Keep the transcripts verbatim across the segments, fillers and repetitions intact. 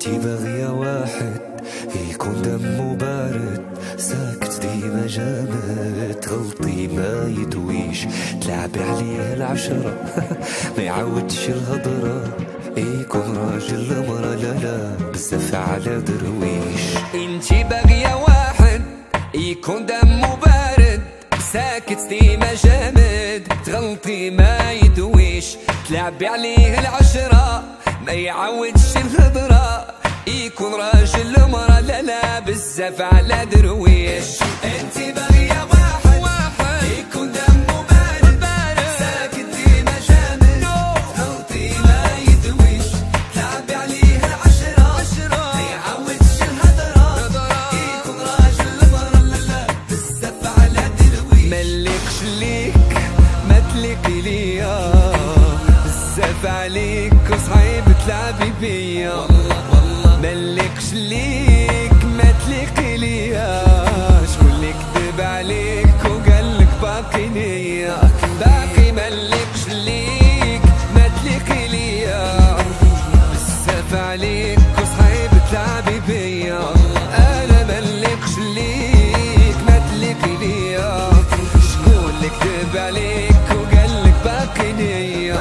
انتي باغية واحد يكون دمه بارد، ساكت ديما جامد، تغلطي ما يدويش، تلعبي عليه العشرة ما يعودش الهضرة، يكون راجل مرة لا لا بزاف على درويش. انتي باغية واحد يكون دمه بارد، ساكت ديما جامد، تغلطي ما يدويش، تلعبي عليه العشرة ما يعودش الهضرة، يكون راجل مرة لا لا بزاف على درويش. انتي باغية واحد واحد يكون دمه بارد بارد، ساكت ديما جامد، تغلطي ما يدويش، تلعبي عليه العشرة عشرة ما يعودش الهضرة، يكون راجل مرة لا لا بزاف على درويش. ملكش ليك ما تليقي ليا، بزاف عليك وصعيب تلعبي بيا، والله ملكش ليك ما تليقي ليا، شكون اللي كذب عليك وقالك باقي نية، باقي ملكش ليك ما تليقي ليا، بزاف عليك وصعيب تلعبي بيا، انا ملكش ليك ما تليقي ليا، شكون اللي كذب عليك وقالك باقي نية.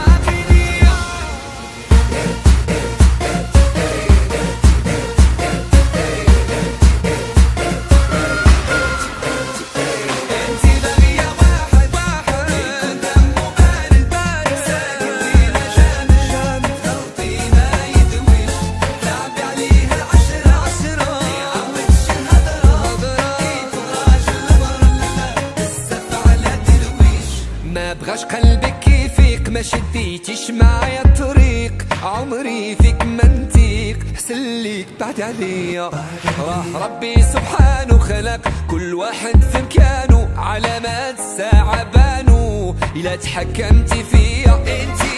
مبغاش قلبك يفيق، ما شديتيش معايا الطريق، عمري فيك منطيق، حسليك بعد عليا، راه ربي سبحانه خلق كل واحد في مكانه، علامات الساعة بانوا إلا تحكمتي فيا. انتي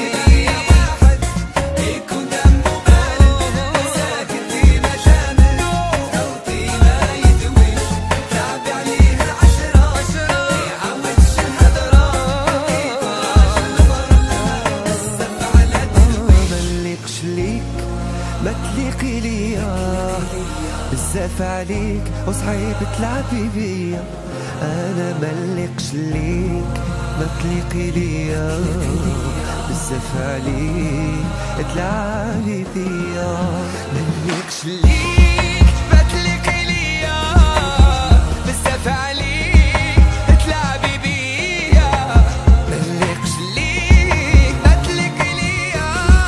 ما تليقي ليا، بزاف عليك وصعيب تلعبي بيا، انا ملقش ليك ما تليقي ليا، بزاف عليك تلعبي بيا، ملقش ليك ما تليقي ليا، بزاف عليك تلعبي بيا، ملقش ليك ما تليقي ليا،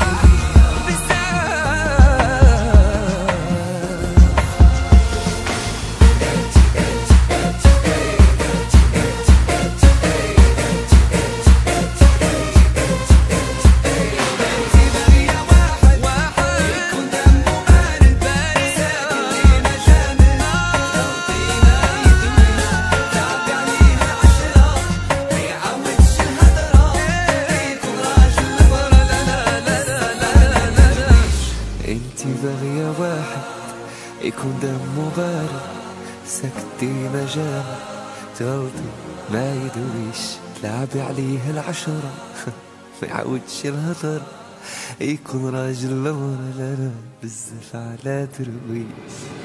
انتي باغية واحد يكون دمه بارد، ساكت ديما جامد، تغلطي ما يدويش، تلعبي عليه العشرة ما يعودش الهضر، يكون راجل مرة لا لا بزاف على درويش.